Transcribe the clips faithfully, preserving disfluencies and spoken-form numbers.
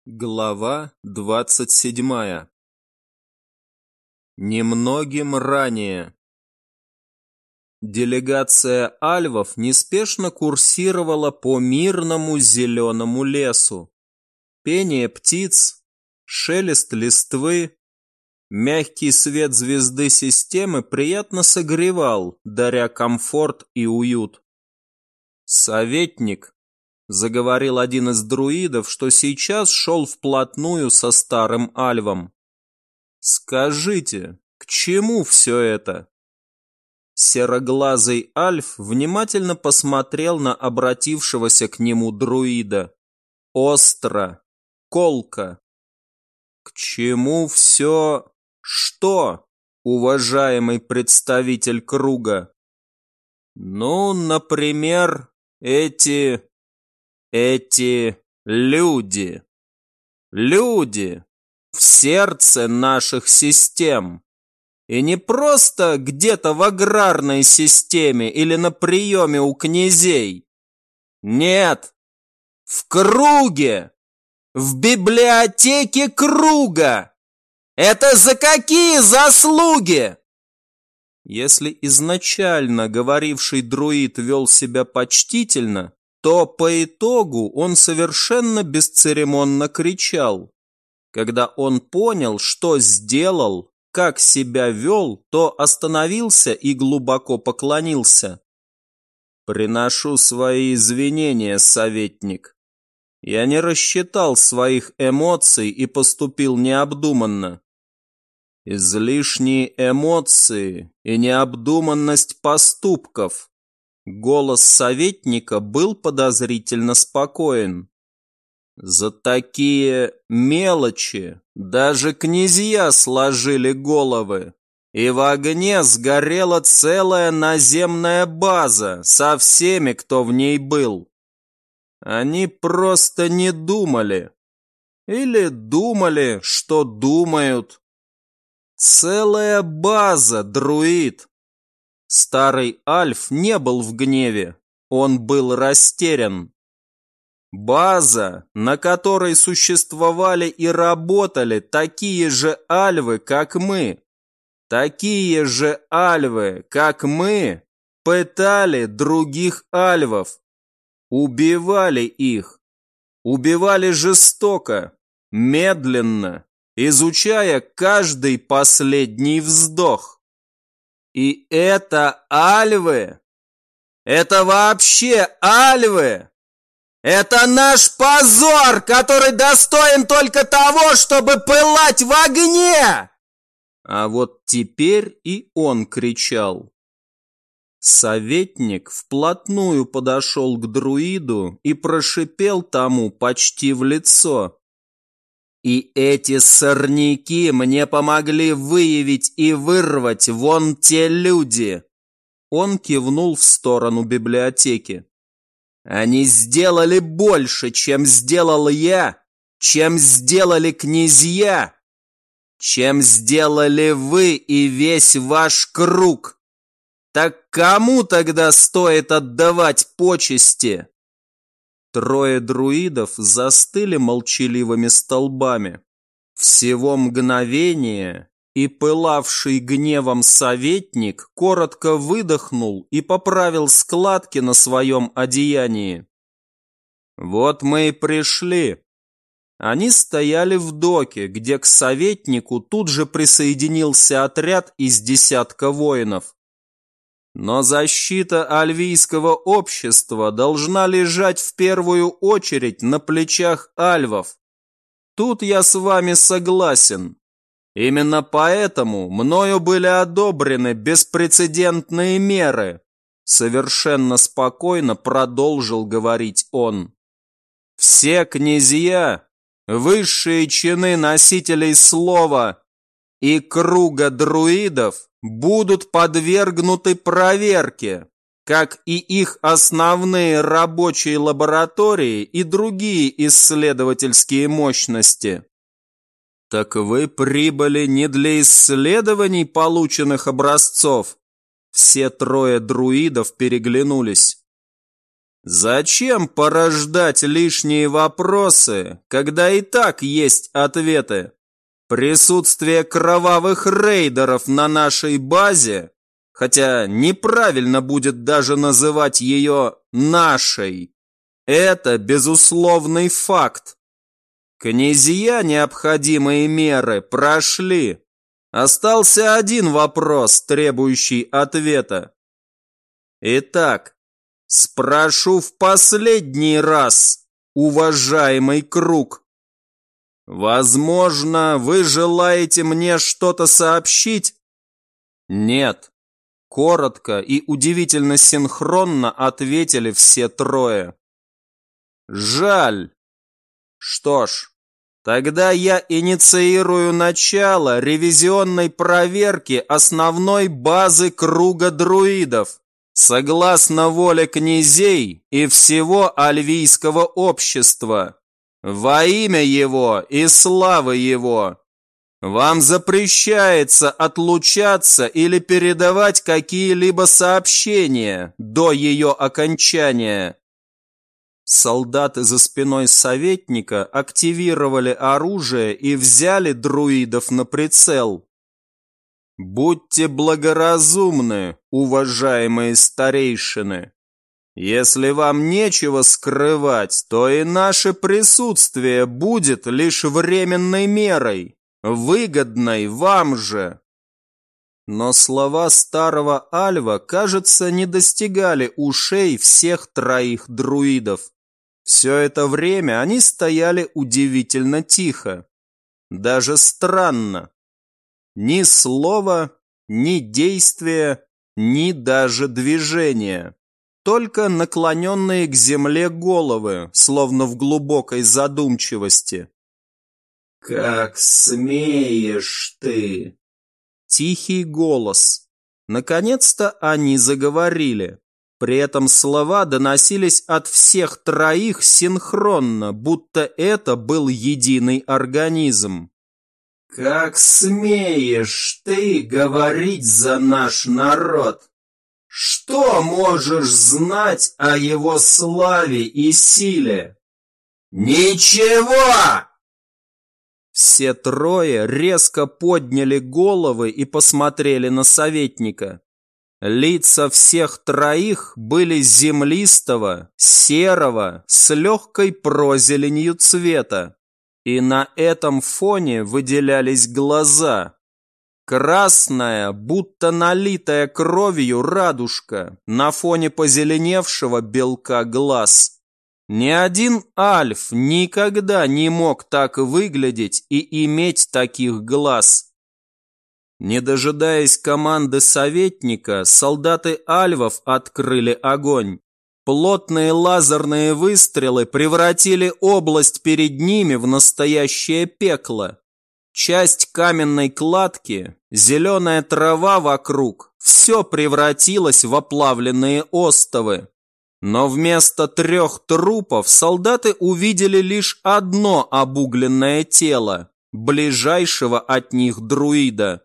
Глава двадцать седьмая. Немногим ранее. Делегация альвов неспешно курсировала по мирному зеленому лесу. Пение птиц, шелест листвы, мягкий свет звезды системы приятно согревал, даря комфорт и уют. Советник, заговорил один из друидов, что сейчас шел вплотную со старым альвом. «Скажите, к чему все это?» Сероглазый альф внимательно посмотрел на обратившегося к нему друида. Остро, колко. «К чему все... что, уважаемый представитель круга?» «Ну, например, эти... Эти люди, люди в сердце наших систем. И не просто где-то в аграрной системе или на приеме у князей. Нет, в круге, в библиотеке круга. Это за какие заслуги? Если изначально говоривший друид вел себя почтительно, то по итогу он совершенно бесцеремонно кричал. Когда он понял, что сделал, как себя вел, то остановился и глубоко поклонился. «Приношу свои извинения, советник. Я не рассчитал своих эмоций и поступил необдуманно. Излишние эмоции и необдуманность поступков». Голос советника был подозрительно спокоен. За такие мелочи даже князья сложили головы, и в огне сгорела целая наземная база со всеми, кто в ней был. Они просто не думали. Или думали, что думают. Целая база, друид. Старый альф не был в гневе, он был растерян. База, на которой существовали и работали такие же альвы, как мы. Такие же альвы, как мы, пытали других альвов. Убивали их. Убивали жестоко, медленно, изучая каждый последний вздох. И это альвы? Это вообще альвы? Это наш позор, который достоин только того, чтобы пылать в огне! А вот теперь и он кричал. Советник вплотную подошел к друиду и прошипел тому почти в лицо. И эти сорняки мне помогли выявить и вырвать вон те люди. Он кивнул в сторону библиотеки. Они сделали больше, чем сделал я, чем сделали князья, чем сделали вы и весь ваш круг. Так кому тогда стоит отдавать почести? Трое друидов застыли молчаливыми столбами. Всего мгновение, и пылавший гневом советник коротко выдохнул и поправил складки на своем одеянии. Вот мы и пришли. Они стояли в доке, где к советнику тут же присоединился отряд из десятка воинов. Но защита альвийского общества должна лежать в первую очередь на плечах альвов. Тут я с вами согласен. Именно поэтому мною были одобрены беспрецедентные меры. Совершенно спокойно продолжил говорить он. Все князья, высшие чины носителей слова и круга друидов будут подвергнуты проверке, как и их основные рабочие лаборатории и другие исследовательские мощности. Так вы прибыли не для исследований полученных образцов? Все трое друидов переглянулись. Зачем порождать лишние вопросы, когда и так есть ответы? Присутствие кровавых рейдеров на нашей базе, хотя неправильно будет даже называть ее «нашей», это безусловный факт. Князья необходимые меры прошли. Остался один вопрос, требующий ответа. Итак, спрошу в последний раз, уважаемый круг. Возможно, вы желаете мне что-то сообщить? Нет. Коротко и удивительно синхронно ответили все трое. Жаль. Что ж, тогда я инициирую начало ревизионной проверки основной базы круга друидов, согласно воле князей и всего альвийского общества. Во имя его и славы его. Вам запрещается отлучаться или передавать какие-либо сообщения до ее окончания. Солдаты за спиной советника активировали оружие и взяли друидов на прицел. Будьте благоразумны, уважаемые старейшины. Если вам нечего скрывать, то и наше присутствие будет лишь временной мерой, выгодной вам же. Но слова старого Альва, кажется, не достигали ушей всех троих друидов. Все это время они стояли удивительно тихо. Даже странно. Ни слова, ни действия, ни даже движения. Только наклоненные к земле головы, словно в глубокой задумчивости. «Как смеешь ты!» Тихий голос. Наконец-то они заговорили. При этом слова доносились от всех троих синхронно, будто это был единый организм. «Как смеешь ты говорить за наш народ? Что можешь знать о его славе и силе?» «Ничего!» Все трое резко подняли головы и посмотрели на советника. Лица всех троих были землистого, серого, с легкой прозеленью цвета. И на этом фоне выделялись глаза. Красная, будто налитая кровью радужка на фоне позеленевшего белка глаз. Ни один альф никогда не мог так выглядеть и иметь таких глаз. Не дожидаясь команды советника, солдаты альвов открыли огонь. Плотные лазерные выстрелы превратили область перед ними в настоящее пекло. Часть каменной кладки, зеленая трава вокруг, все превратилось в оплавленные остовы. Но вместо трех трупов солдаты увидели лишь одно обугленное тело, ближайшего от них друида.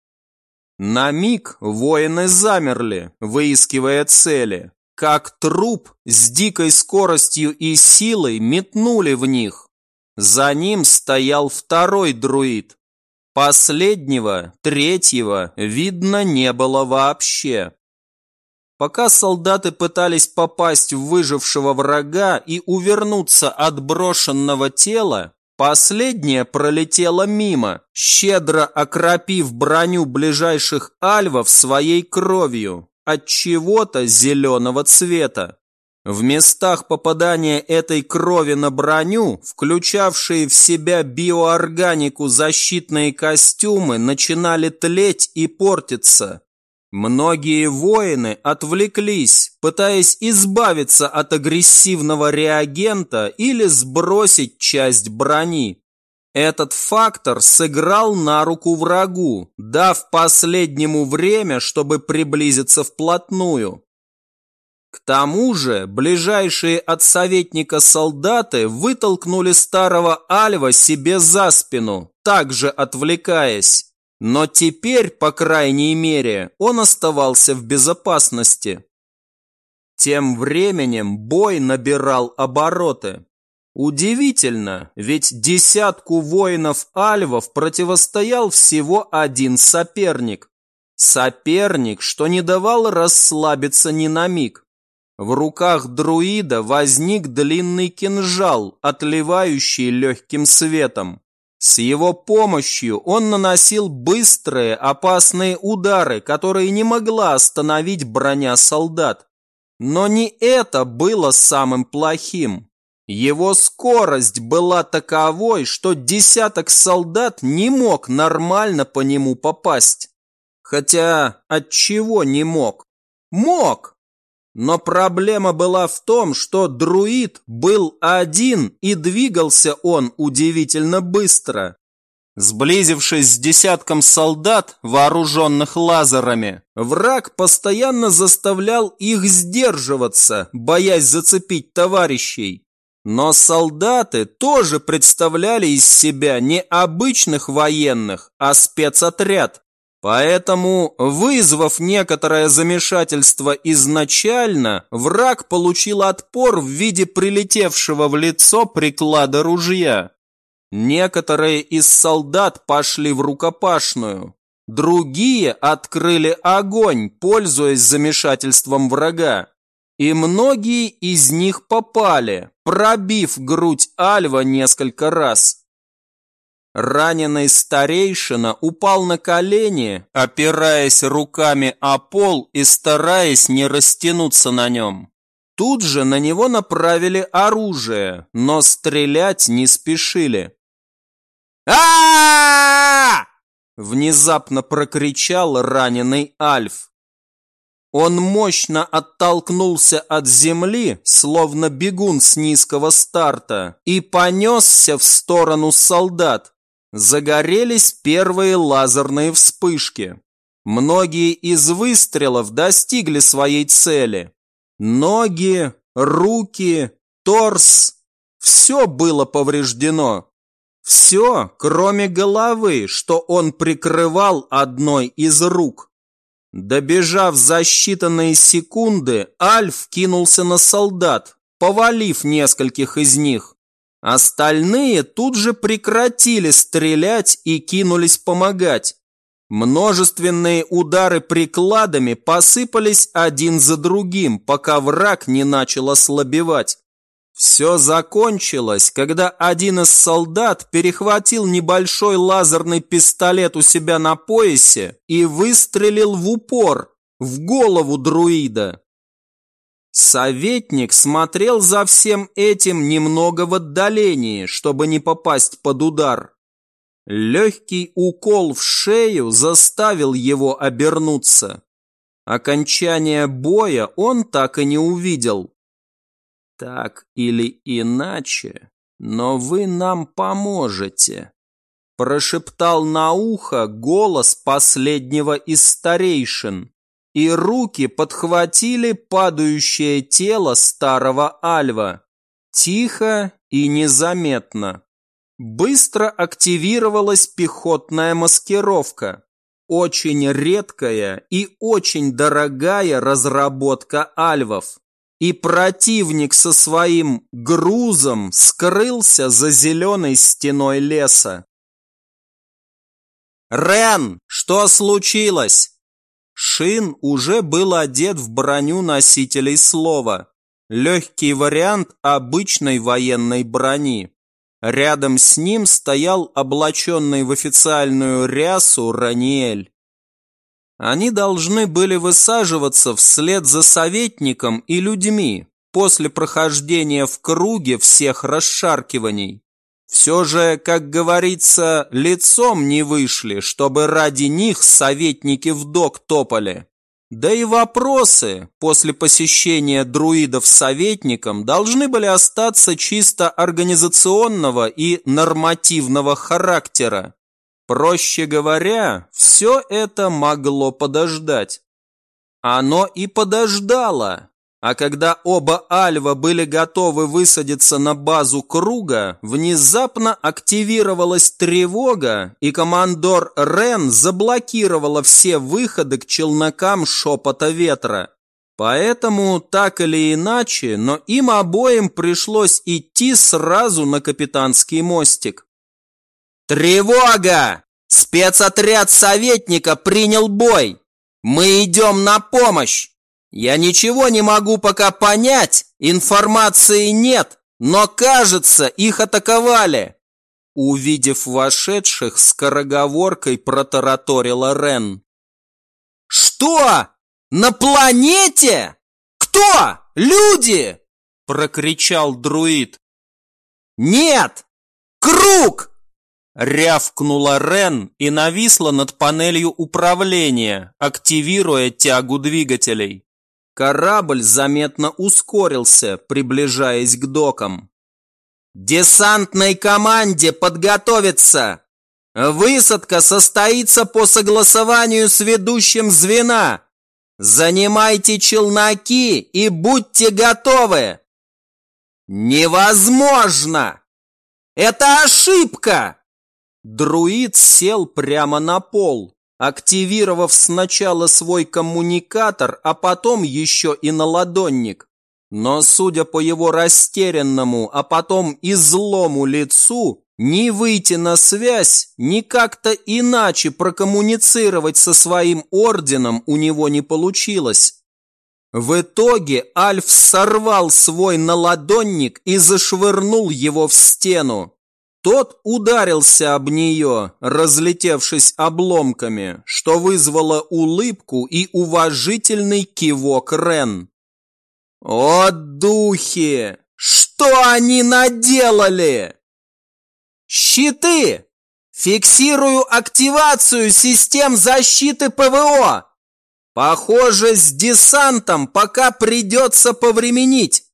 На миг воины замерли, выискивая цели, как труп с дикой скоростью и силой метнули в них. За ним стоял второй друид. Последнего, третьего, видно не было вообще. Пока солдаты пытались попасть в выжившего врага и увернуться от брошенного тела, последнее пролетело мимо, щедро окропив броню ближайших альвов своей кровью, от чего-то зеленого цвета. В местах попадания этой крови на броню, включавшие в себя биоорганику защитные костюмы, начинали тлеть и портиться. Многие воины отвлеклись, пытаясь избавиться от агрессивного реагента или сбросить часть брони. Этот фактор сыграл на руку врагу, дав последнему время, чтобы приблизиться вплотную. К тому же, ближайшие от советника солдаты вытолкнули старого альва себе за спину, также отвлекаясь. Но теперь, по крайней мере, он оставался в безопасности. Тем временем бой набирал обороты. Удивительно, ведь десятку воинов-альвов противостоял всего один соперник. Соперник, что не давал расслабиться ни на миг. В руках друида возник длинный кинжал, отливающий легким светом. С его помощью он наносил быстрые, опасные удары, которые не могла остановить броня солдат. Но не это было самым плохим. Его скорость была таковой, что десяток солдат не мог нормально по нему попасть. Хотя отчего не мог? Мог! Но проблема была в том, что друид был один и двигался он удивительно быстро. Сблизившись с десятком солдат, вооруженных лазерами, враг постоянно заставлял их сдерживаться, боясь зацепить товарищей. Но солдаты тоже представляли из себя не обычных военных, а спецотряд. Поэтому, вызвав некоторое замешательство изначально, враг получил отпор в виде прилетевшего в лицо приклада ружья. Некоторые из солдат пошли в рукопашную, другие открыли огонь, пользуясь замешательством врага. И многие из них попали, пробив грудь альва несколько раз. Раненый старейшина упал на колени, опираясь руками о пол и стараясь не растянуться на нем. Тут же на него направили оружие, но стрелять не спешили. а Внезапно прокричал раненый альф. Он мощно оттолкнулся от земли, словно бегун с низкого старта, и понесся в сторону солдат. Загорелись первые лазерные вспышки. Многие из выстрелов достигли своей цели. Ноги, руки, торс – все было повреждено. Все, кроме головы, что он прикрывал одной из рук. Добежав за считанные секунды, Альф кинулся на солдат, повалив нескольких из них. Остальные тут же прекратили стрелять и кинулись помогать. Множественные удары прикладами посыпались один за другим, пока враг не начал ослабевать. Все закончилось, когда один из солдат перехватил небольшой лазерный пистолет у себя на поясе и выстрелил в упор, в голову друида. Советник смотрел за всем этим немного в отдалении, чтобы не попасть под удар. Легкий укол в шею заставил его обернуться. Окончания боя он так и не увидел. «Так или иначе, но вы нам поможете», – прошептал на ухо голос последнего из старейшин, и руки подхватили падающее тело старого альва. Тихо и незаметно. Быстро активировалась пехотная маскировка. Очень редкая и очень дорогая разработка альвов. И противник со своим грузом скрылся за зеленой стеной леса. «Рен, что случилось?» Шин уже был одет в броню носителей слова. Легкий вариант обычной военной брони. Рядом с ним стоял облаченный в официальную рясу Раниэль. Они должны были высаживаться вслед за советником и людьми после прохождения в круге всех расшаркиваний. Все же, как говорится, лицом не вышли, чтобы ради них советники в док топали. Да и вопросы после посещения друидов советником должны были остаться чисто организационного и нормативного характера. Проще говоря, все это могло подождать. Оно и подождало. А когда оба альва были готовы высадиться на базу круга, внезапно активировалась тревога, и командор Рен заблокировала все выходы к челнокам шепота ветра. Поэтому, так или иначе, но им обоим пришлось идти сразу на капитанский мостик. «Тревога! Спецотряд советника принял бой! Мы идем на помощь! Я ничего не могу пока понять, информации нет, но, кажется, их атаковали!» Увидев вошедших, скороговоркой протараторила Рен. «Что? На планете? Кто? Люди?» – прокричал друид. «Нет! Круг!» – рявкнула Рен и нависла над панелью управления, активируя тягу двигателей. Корабль заметно ускорился, приближаясь к докам. «Десантной команде подготовиться! Высадка состоится по согласованию с ведущим звена! Занимайте челноки и будьте готовы!» «Невозможно! Это ошибка!» Друид сел прямо на пол, активировав сначала свой коммуникатор, а потом еще и наладонник. Но, судя по его растерянному, а потом и злому лицу, ни выйти на связь, ни как-то иначе прокоммуницировать со своим орденом у него не получилось. В итоге Альф сорвал свой наладонник и зашвырнул его в стену. Тот ударился об нее, разлетевшись обломками, что вызвало улыбку и уважительный кивок Рен. «О, духи! Что они наделали?» «Щиты! Фиксирую активацию систем защиты ПВО! Похоже, с десантом пока придется повременить!»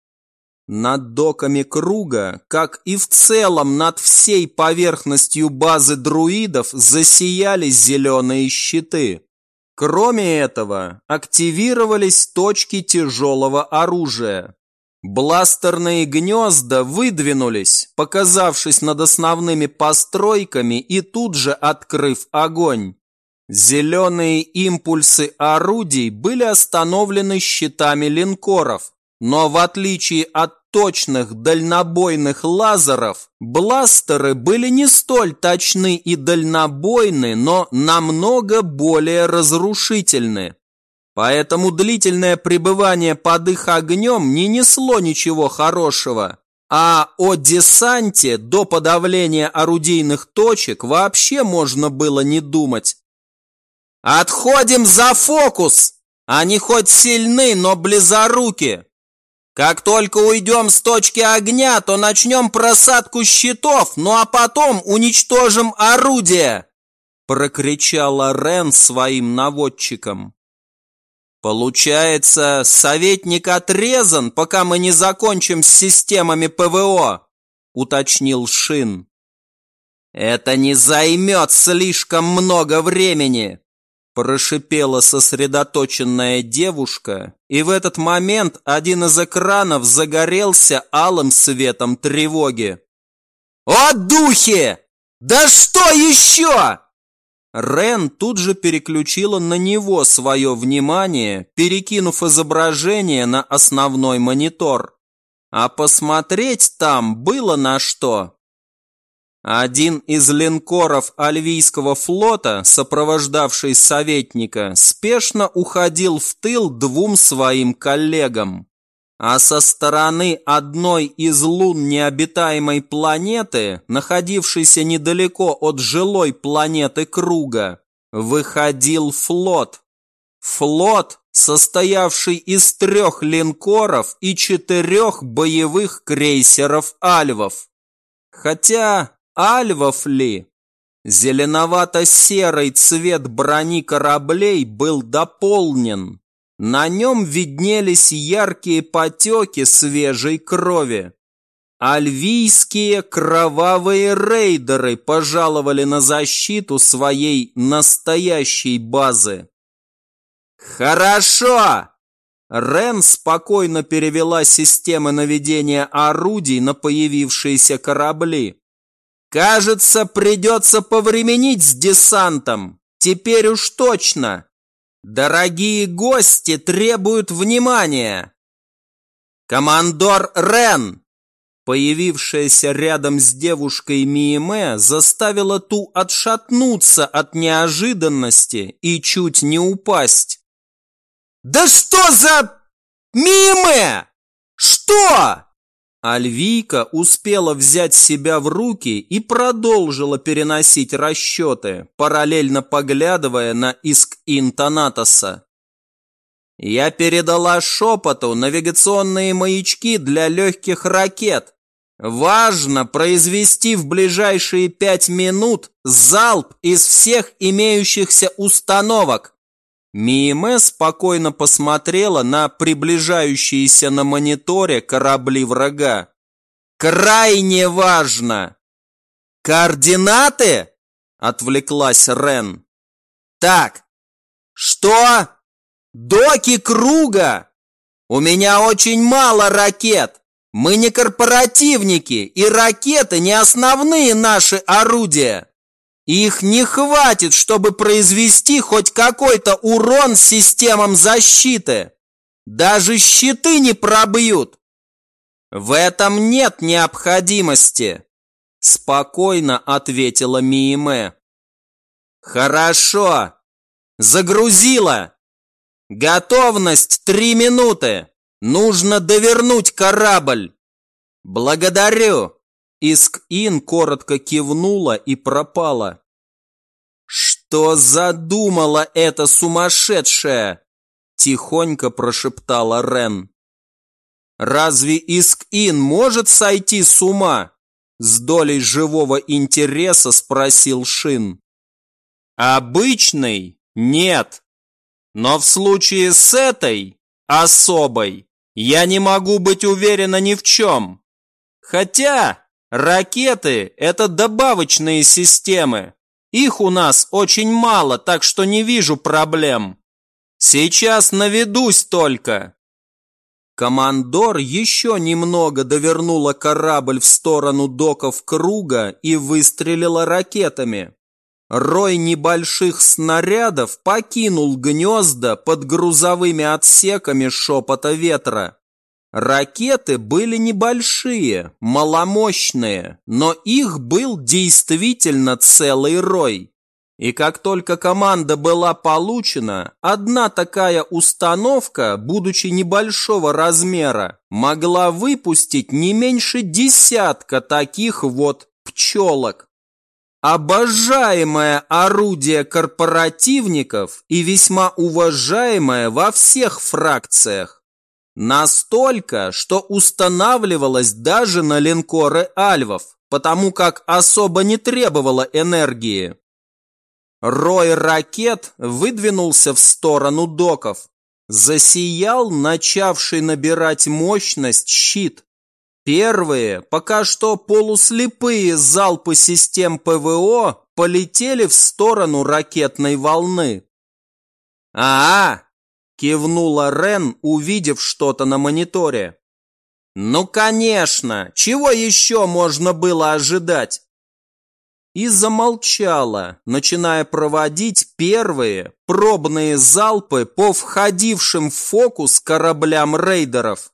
Над доками круга, как и в целом над всей поверхностью базы друидов, засияли зеленые щиты. Кроме этого, активировались точки тяжелого оружия. Бластерные гнезда выдвинулись, показавшись над основными постройками и тут же открыв огонь. Зеленые импульсы орудий были остановлены щитами линкоров, но в отличие от точных дальнобойных лазеров, бластеры были не столь точны и дальнобойны, но намного более разрушительны. Поэтому длительное пребывание под их огнем не несло ничего хорошего, а о десанте до подавления орудийных точек вообще можно было не думать. «Отходим за фокус! Они хоть сильны, но близоруки! Как только уйдем с точки огня, то начнем просадку щитов, ну а потом уничтожим орудие!» Прокричала Рен своим наводчикам. «Получается, советник отрезан, пока мы не закончим с системами ПВО», уточнил Шин. «Это не займет слишком много времени», прошипела сосредоточенная девушка, и в этот момент один из экранов загорелся алым светом тревоги. «О, духи! Да что еще?» Рен тут же переключила на него свое внимание, перекинув изображение на основной монитор. А посмотреть там было на что. Один из линкоров Альвийского флота, сопровождавший советника, спешно уходил в тыл двум своим коллегам. А со стороны одной из лун необитаемой планеты, находившейся недалеко от жилой планеты Круга, выходил флот. Флот, состоявший из трех линкоров и четырех боевых крейсеров альвов. Хотя альвов ли? Зеленовато-серый цвет брони кораблей был дополнен. На нем виднелись яркие потеки свежей крови. Альвийские кровавые рейдеры пожаловали на защиту своей настоящей базы. «Хорошо!» Рен спокойно перевела системы наведения орудий на появившиеся корабли. «Кажется, придется повременить с десантом. Теперь уж точно. Дорогие гости требуют внимания! Командор Рен!» Появившаяся рядом с девушкой Мииме заставила ту отшатнуться от неожиданности и чуть не упасть. «Да что за... Мииме? Что?» Альвийка успела взять себя в руки и продолжила переносить расчеты, параллельно поглядывая на Иск-Ин Танатоса. «Я передала шепоту навигационные маячки для легких ракет. Важно произвести в ближайшие пять минут залп из всех имеющихся установок». Мииме спокойно посмотрела на приближающиеся на мониторе корабли врага. «Крайне важно!» «Координаты?» – отвлеклась Рен. «Так, что? Доки круга? У меня очень мало ракет. Мы не корпоративники, и ракеты не основные наши орудия. Их не хватит, чтобы произвести хоть какой-то урон системам защиты. Даже щиты не пробьют. В этом нет необходимости», – спокойно ответила Мииме. «Хорошо. Загрузила. Готовность три минуты. Нужно довернуть корабль». «Благодарю». Иск-Ин коротко кивнула и пропала. «Что задумала эта сумасшедшая?» – тихонько прошептала Рен. «Разве Иск-Ин может сойти с ума?» – с долей живого интереса спросил Шин. «Обычный? Нет. Но в случае с этой, особой, я не могу быть уверена ни в чем. Хотя ракеты – это добавочные системы. Их у нас очень мало, так что не вижу проблем. Сейчас наведусь только». Командор еще немного довернула корабль в сторону доков круга и выстрелила ракетами. Рой небольших снарядов покинул гнезда под грузовыми отсеками шепота ветра. Ракеты были небольшие, маломощные, но их был действительно целый рой. И как только команда была получена, одна такая установка, будучи небольшого размера, могла выпустить не меньше десятка таких вот пчелок. Обожаемое орудие корпоративников и весьма уважаемое во всех фракциях. Настолько, что устанавливалось даже на линкоры альвов, потому как особо не требовало энергии. Рой ракет выдвинулся в сторону доков. Засиял начавший набирать мощность щит. Первые, пока что полуслепые залпы систем ПВО полетели в сторону ракетной волны. «А-а!» – кивнула Рен, увидев что-то на мониторе. «Ну, конечно! Чего еще можно было ожидать?» И замолчала, начиная проводить первые пробные залпы по входившим в фокус кораблям рейдеров.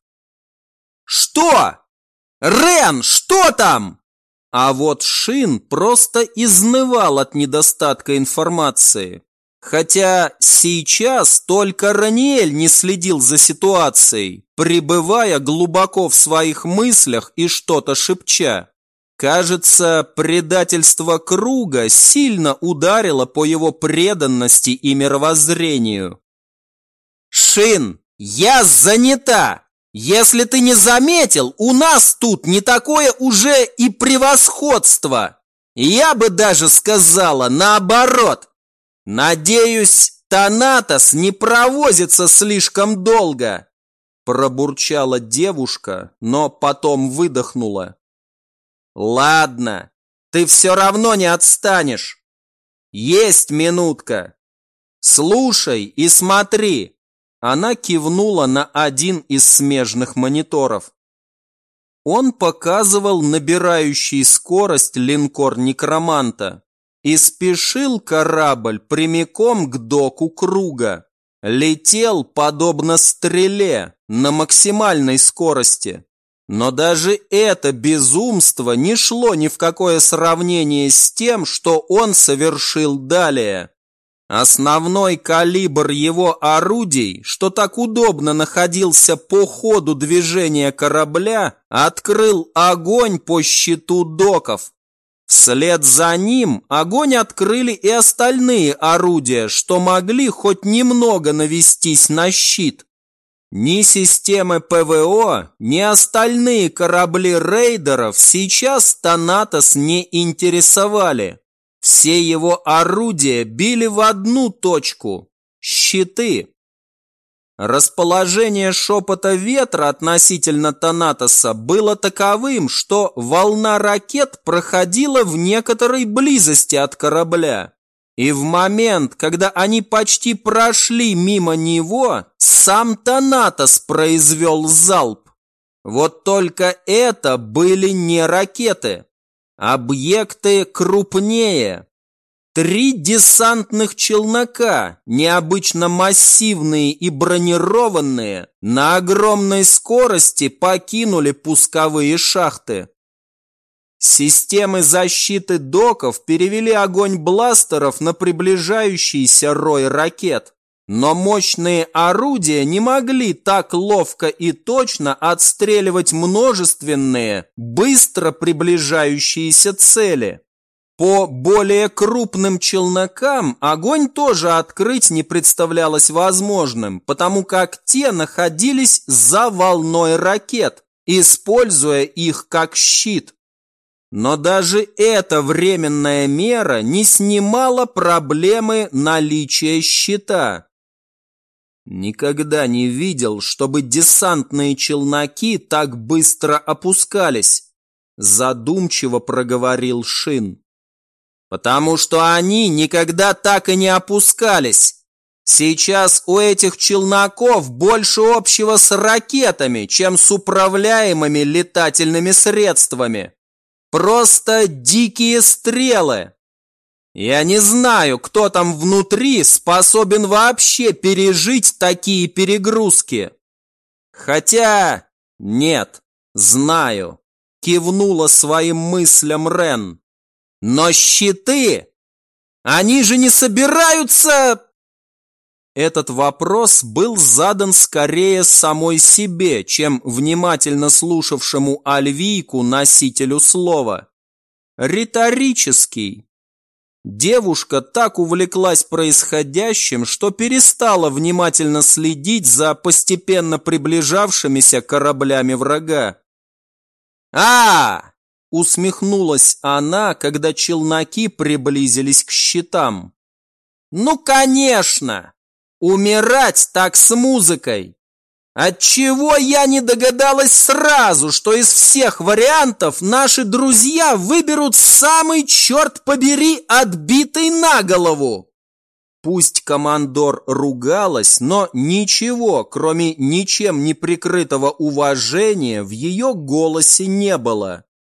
«Что? Рен, что там?» А вот Шин просто изнывал от недостатка информации. Хотя сейчас только Раниэль не следил за ситуацией, пребывая глубоко в своих мыслях и что-то шепча. Кажется, предательство круга сильно ударило по его преданности и мировоззрению. «Шин, я занята! Если ты не заметил, у нас тут не такое уже и превосходство! Я бы даже сказала наоборот! Надеюсь, Танатос не провозится слишком долго!» Пробурчала девушка, но потом выдохнула. «Ладно, ты все равно не отстанешь. Есть минутка. Слушай и смотри». Она кивнула на один из смежных мониторов. Он показывал набирающий скорость линкор некроманта. И спешил корабль прямиком к доку круга. летел подобно стреле на максимальной скорости. Но даже это безумство не шло ни в какое сравнение с тем, что он совершил далее. Основной калибр его орудий, что так удобно находился по ходу движения корабля, открыл огонь по щиту доков. Вслед за ним огонь открыли и остальные орудия, что могли хоть немного навестись на щит. Ни системы ПВО, ни остальные корабли рейдеров сейчас Танатос не интересовали. Все его орудия били в одну точку – щиты. Расположение шепота ветра относительно Танатоса было таковым, что волна ракет проходила в некоторой близости от корабля. И в момент, когда они почти прошли мимо него, сам Танатос произвел залп. Вот только это были не ракеты. Объекты крупнее. Три десантных челнока, необычно массивные и бронированные, на огромной скорости покинули пусковые шахты. Системы защиты доков перевели огонь бластеров на приближающийся рой ракет. Но мощные орудия не могли так ловко и точно отстреливать множественные, быстро приближающиеся цели. По более крупным челнокам огонь тоже открыть не представлялось возможным, потому как те находились за волной ракет, используя их как щит. Но даже эта временная мера не снимала проблемы наличия щита. Никогда не видел, чтобы десантные челноки так быстро опускались, задумчиво проговорил Шин. Потому что они никогда так и не опускались. Сейчас у этих челноков больше общего с ракетами, чем с управляемыми летательными средствами. Просто дикие стрелы. Я не знаю, кто там внутри способен вообще пережить такие перегрузки. Хотя, нет, знаю, кивнула своим мыслям Рен. Но щиты, они же не собираются... Этот вопрос был задан скорее самой себе, чем внимательно слушавшему Альвийку носителю слова. Риторический. Девушка так увлеклась происходящим, что перестала внимательно следить за постепенно приближавшимися кораблями врага. «А!» – усмехнулась она, когда челноки приблизились к щитам. «Ну, конечно! Умирать так с музыкой! Отчего я не догадалась сразу, что из всех вариантов наши друзья выберут самый, черт побери, отбитый на голову?» Пусть командор ругалась, но ничего, кроме ничем не прикрытого уважения, в ее голосе не было.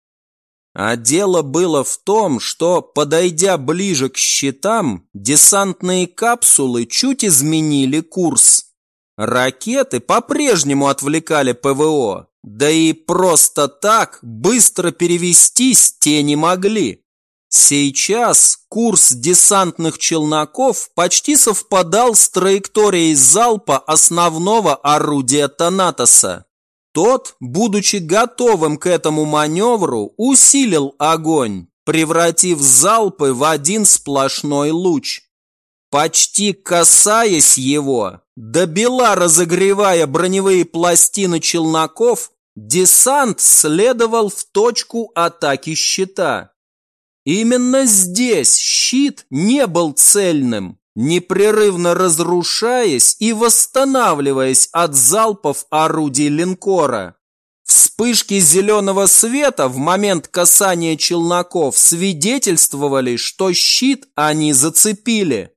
А дело было в том, что, подойдя ближе к щитам, десантные капсулы чуть изменили курс. Ракеты по-прежнему отвлекали ПВО, да и просто так быстро перевестись те не могли. Сейчас курс десантных челноков почти совпадал с траекторией залпа основного орудия Танатоса. Тот, будучи готовым к этому маневру, усилил огонь, превратив залпы в один сплошной луч. Почти касаясь его, добела разогревая броневые пластины челноков, десант следовал в точку атаки щита. Именно здесь щит не был цельным, непрерывно разрушаясь и восстанавливаясь от залпов орудий линкора. Вспышки зеленого света в момент касания челноков свидетельствовали, что щит они зацепили.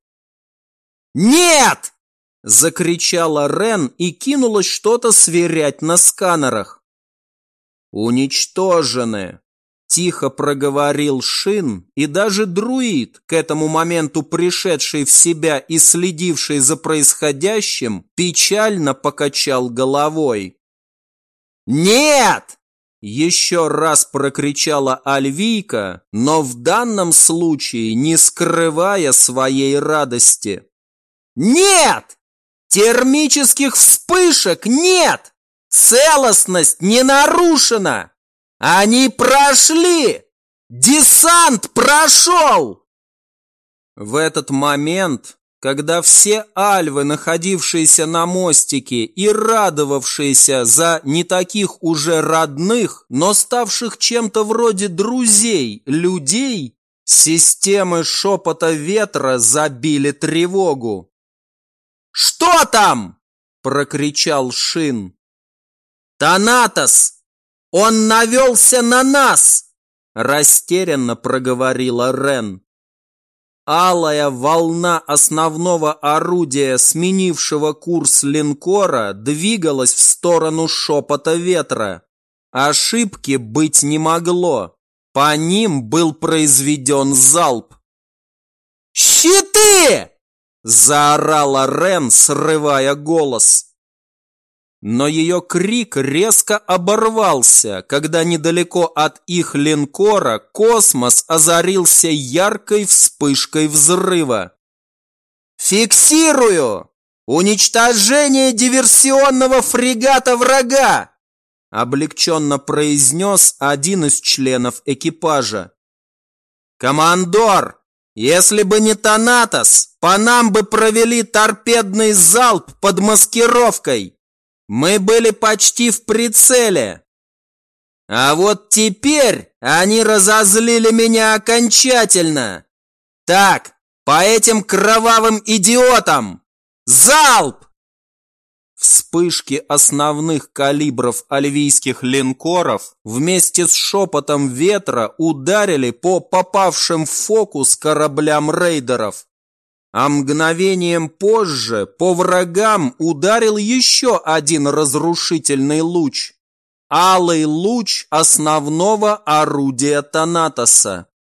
«Нет!» – закричала Рен и кинулась что-то сверять на сканерах. «Уничтожены!» Тихо проговорил Шин, и даже друид, к этому моменту пришедший в себя и следивший за происходящим, печально покачал головой. «Нет!» – еще раз прокричала Альвийка, но в данном случае не скрывая своей радости. «Нет! Термических вспышек нет! Целостность не нарушена! Они прошли! Десант прошел!» В этот момент, когда все альвы, находившиеся на мостике и радовавшиеся за не таких уже родных, но ставших чем-то вроде друзей, людей, системы шепота ветра забили тревогу. «Что там?» – прокричал Шин. «Танатос! Он навелся на нас!» – растерянно проговорила Рен. Алая волна основного орудия, сменившего курс линкора, двигалась в сторону шепота ветра. Ошибки быть не могло. По ним был произведен залп. «Щиты!» – заорала Рен, срывая голос. Но ее крик резко оборвался, когда недалеко от их линкора космос озарился яркой вспышкой взрыва. «Фиксирую! Уничтожение диверсионного фрегата врага!» облегченно произнес один из членов экипажа. «Командор, если бы не Танатос, по нам бы провели торпедный залп под маскировкой. Мы были почти в прицеле. А вот теперь они разозлили меня окончательно. Так, по этим кровавым идиотам! Залп!» Вспышки основных калибров альвийских линкоров вместе с шепотом ветра ударили по попавшим в фокус кораблям рейдеров. А мгновением позже по врагам ударил еще один разрушительный луч. Алый луч основного орудия Танатоса.